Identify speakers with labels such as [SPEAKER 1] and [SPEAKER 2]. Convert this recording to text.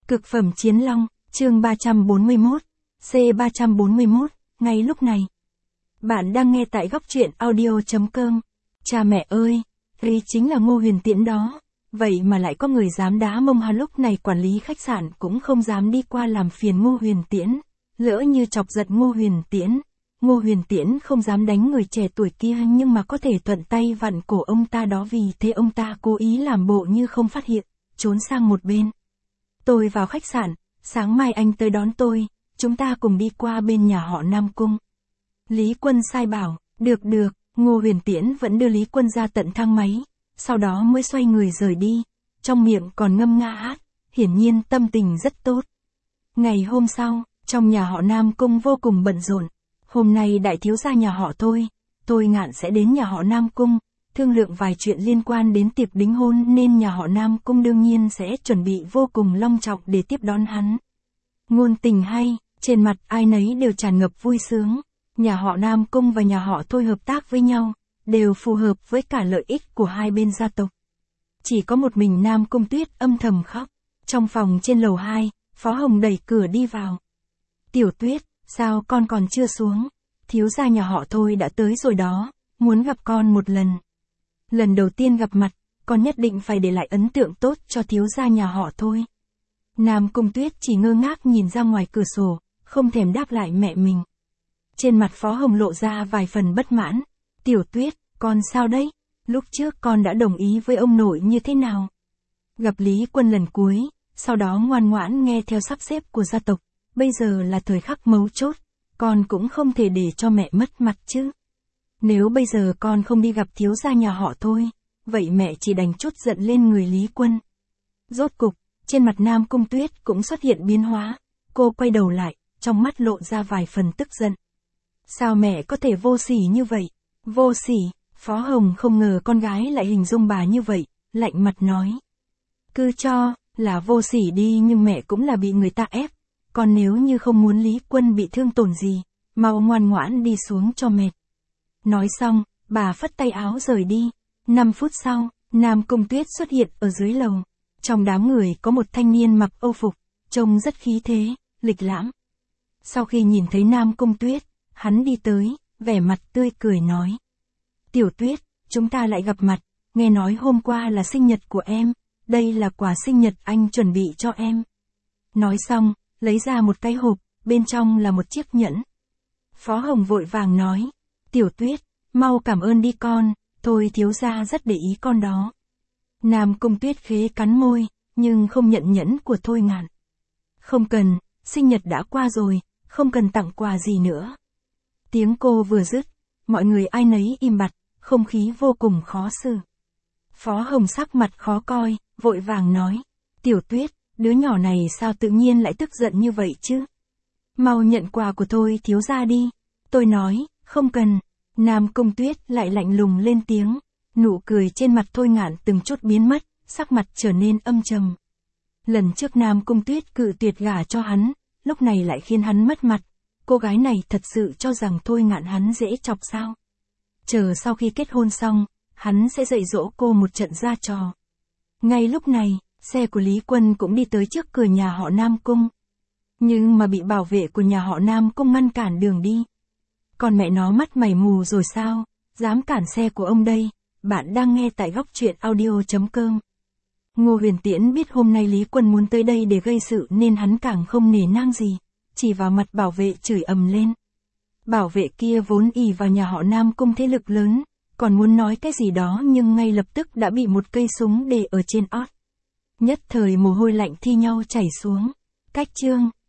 [SPEAKER 1] Cực phẩm chiến long, chương 341, C341, ngay lúc này. Bạn đang nghe tại góc truyện audio.com. Cha mẹ ơi, ý chính là Ngô Huyền Tiễn đó. Vậy mà lại có người dám đá mông hắn, lúc này quản lý khách sạn cũng không dám đi qua làm phiền Ngô Huyền Tiễn. Lỡ như chọc giận Ngô Huyền Tiễn. Ngô Huyền Tiễn không dám đánh người trẻ tuổi kia nhưng mà có thể thuận tay vặn cổ ông ta đó, vì thế ông ta cố ý làm bộ như không phát hiện, trốn sang một bên. Tôi vào khách sạn, sáng mai anh tới đón tôi, chúng ta cùng đi qua bên nhà họ Nam Cung. Lý Quân sai bảo, được, Ngô Huyền Tiễn vẫn đưa Lý Quân ra tận thang máy, sau đó mới xoay người rời đi, trong miệng còn ngâm nga hát, hiển nhiên tâm tình rất tốt. Ngày hôm sau, trong nhà họ Nam Cung vô cùng bận rộn. Hôm nay đại thiếu gia nhà họ Thôi Ngạn sẽ đến nhà họ Nam Cung, thương lượng vài chuyện liên quan đến tiệc đính hôn, nên nhà họ Nam Cung đương nhiên sẽ chuẩn bị vô cùng long trọng để tiếp đón hắn. Ngôn tình hay, trên mặt ai nấy đều tràn ngập vui sướng. Nhà họ Nam Cung và nhà họ Thôi hợp tác với nhau, đều phù hợp với cả lợi ích của hai bên gia tộc. Chỉ có một mình Nam Cung Tuyết âm thầm khóc. Trong phòng trên lầu 2, Phó Hồng đẩy cửa đi vào. Tiểu Tuyết, sao con còn chưa xuống? Thiếu gia nhà họ Thôi đã tới rồi đó, muốn gặp con một lần. Lần đầu tiên gặp mặt, con nhất định phải để lại ấn tượng tốt cho thiếu gia nhà họ Thôi. Nam Cung Tuyết chỉ ngơ ngác nhìn ra ngoài cửa sổ, không thèm đáp lại mẹ mình. Trên mặt Phó Hồng lộ ra vài phần bất mãn. Tiểu Tuyết, con sao đấy? Lúc trước con đã đồng ý với ông nội như thế nào? Gặp Lý Quân lần cuối, sau đó ngoan ngoãn nghe theo sắp xếp của gia tộc. Bây giờ là thời khắc mấu chốt, con cũng không thể để cho mẹ mất mặt chứ. Nếu bây giờ con không đi gặp thiếu gia nhà họ Thôi, vậy mẹ chỉ đành trút giận lên người Lý Quân. Rốt cục, trên mặt Nam Cung Tuyết cũng xuất hiện biến hóa. Cô quay đầu lại, trong mắt lộ ra vài phần tức giận. Sao mẹ có thể vô sỉ như vậy? Vô sỉ? Phó Hồng không ngờ con gái lại hình dung bà như vậy, lạnh mặt nói. Cứ cho là vô sỉ đi, nhưng mẹ cũng là bị người ta ép. Còn nếu như không muốn Lý Quân bị thương tổn gì, mau ngoan ngoãn đi xuống cho mệt. Nói xong, bà phất tay áo rời đi. 5 phút sau, Nam Cung Tuyết xuất hiện ở dưới lầu. Trong đám người có một thanh niên mặc âu phục, trông rất khí thế, lịch lãm. Sau khi nhìn thấy Nam Cung Tuyết, hắn đi tới, vẻ mặt tươi cười nói. Tiểu Tuyết, chúng ta lại gặp mặt, nghe nói hôm qua là sinh nhật của em, đây là quà sinh nhật anh chuẩn bị cho em. Nói xong, lấy ra một cái hộp, bên trong là một chiếc nhẫn. Phó Hồng vội vàng nói. Tiểu Tuyết, mau cảm ơn đi con, Thôi thiếu gia rất để ý con đó. Nam Cung Tuyết khẽ cắn môi, nhưng không nhận nhẫn của Thôi Ngạn. Không cần, sinh nhật đã qua rồi, không cần tặng quà gì nữa. Tiếng cô vừa dứt, mọi người ai nấy im bặt, không khí vô cùng khó xử. Phó Hồng sắc mặt khó coi, vội vàng nói. Tiểu Tuyết, đứa nhỏ này sao tự nhiên lại tức giận như vậy chứ? Mau nhận quà của Thôi thiếu gia đi. Tôi nói, không cần. Nam Cung Tuyết lại lạnh lùng lên tiếng. Nụ cười trên mặt Thôi Ngạn từng chút biến mất, sắc mặt trở nên âm trầm. Lần trước Nam Cung Tuyết cự tuyệt gả cho hắn, lúc này lại khiến hắn mất mặt. Cô gái này thật sự cho rằng Thôi Ngạn hắn dễ chọc sao? Chờ sau khi kết hôn xong, hắn sẽ dạy dỗ cô một trận ra trò. Ngay lúc này, xe của Lý Quân cũng đi tới trước cửa nhà họ Nam Cung. Nhưng mà bị bảo vệ của nhà họ Nam Cung ngăn cản đường đi. Còn mẹ nó mắt mày mù rồi sao, dám cản xe của ông đây. Bạn đang nghe tại góc truyện audio.com. Ngô Huyền Tiễn biết hôm nay Lý Quân muốn tới đây để gây sự nên hắn càng không nể nang gì, chỉ vào mặt bảo vệ chửi ầm lên. Bảo vệ kia vốn ỷ vào nhà họ Nam Cung thế lực lớn, còn muốn nói cái gì đó nhưng ngay lập tức đã bị một cây súng để ở trên ót. Nhất thời mồ hôi lạnh thi nhau chảy xuống. Cách chương